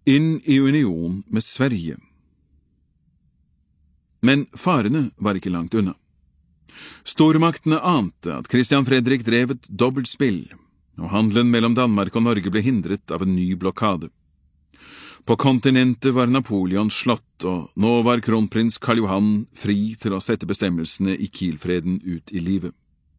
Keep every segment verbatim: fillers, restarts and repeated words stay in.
inn i union med Sverige. Men farene var ikke langt unna. Stormaktene ante at Christian Fredrik drev et dobbeltspill, og handelen mellom Danmark og Norge ble hindret av en ny blokade. På kontinentet var Napoleon slått, og nå var kronprins Karl Johan fri til å sette bestemmelsene i Kiel-freden ut i livet.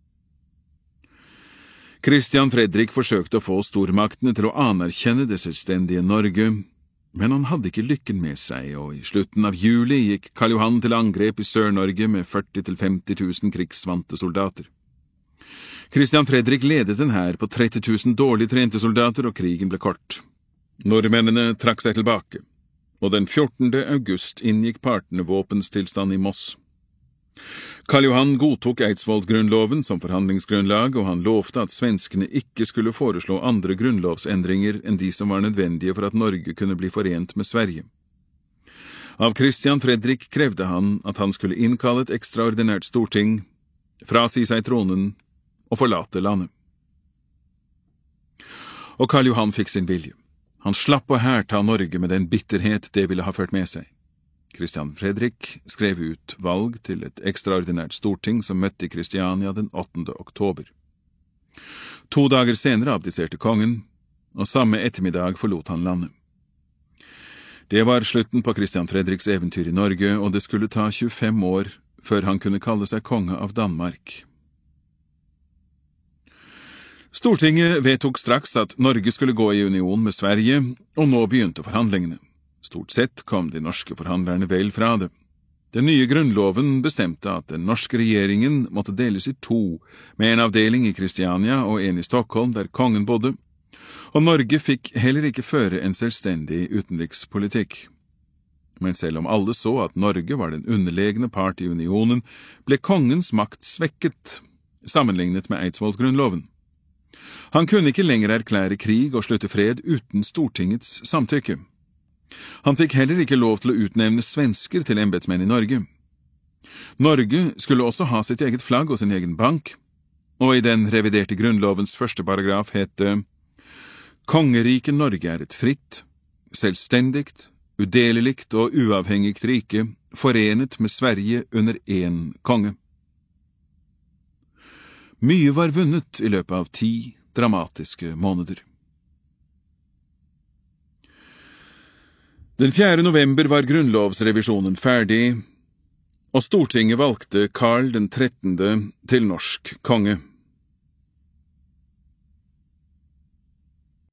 Christian Fredrik forsøkte å få stormaktene til å anerkjenne det selvstendige Norge, men han hadde ikke lykken med seg, og i slutten av juli gikk Karl Johan til angrep i Sør-Norge med førti til femti tusen krigsvante soldater. Christian Fredrik ledet en hær på tretti tusen dårlig trente soldater, og krigen ble kort. Nordmennene trakk seg tilbake, og den fjortende august inngikk partene våpenstilstand i Moss. Karl Johan godtok Eidsvollsgrunnloven som forhandlingsgrunnlag, og han lovte at svenskene ikke skulle foreslå andre grunnlovsendringer enn de som var nødvendige for at Norge kunne bli forent med Sverige. Av Christian Fredrik krevde han at han skulle innkalle et ekstraordinært storting, frasi seg tronen og forlate landet. Og Karl Johan fikk sin vilje. Han slapp å hærta Norge med den bitterhet det ville ha ført med seg. Christian Fredrik skrev ut valg til et ekstraordinært storting som møtte i Kristiania den åttende oktober. To dager senere abdiserte kongen, og samme ettermiddag forlot han landet. Det var slutten på Christian Fredriks eventyr i Norge, og det skulle ta tjuefem år før han kunne kalle seg konge av Danmark. Stortinget vedtok straks at Norge skulle gå i union med Sverige, og nå begynte forhandlingene. Stort sett kom de norske forhandlerne vel fra det. Den nye grunnloven bestemte at den norske regjeringen måtte deles i to, med en avdeling i Kristiania og en i Stockholm der kongen bodde, og Norge fikk heller ikke føre en selvstendig utenrikspolitikk. Men selv om alle så at Norge var den underlegne part i unionen, ble kongens makt svekket, sammenlignet med Eidsvollsgrunnloven. Han kunne ikke lenger erklære krig og slutte fred uten Stortingets samtykke. Han fikk heller ikke lov til å utnevne svensker til embetsmenn i Norge. Norge skulle også ha sitt eget flagg og sin egen bank, og i den reviderte grunnlovens første paragraf het det: «Kongeriket Norge er et fritt, selvstendigt, udelelikt og uavhengigt rike, forenet med Sverige under én konge.» Mye var vunnet i løpet av ti dramatiske måneder. Den fjerde november var grunnlovsrevisjonen ferdig, og Stortinget valgte Karl den trettende til norsk konge.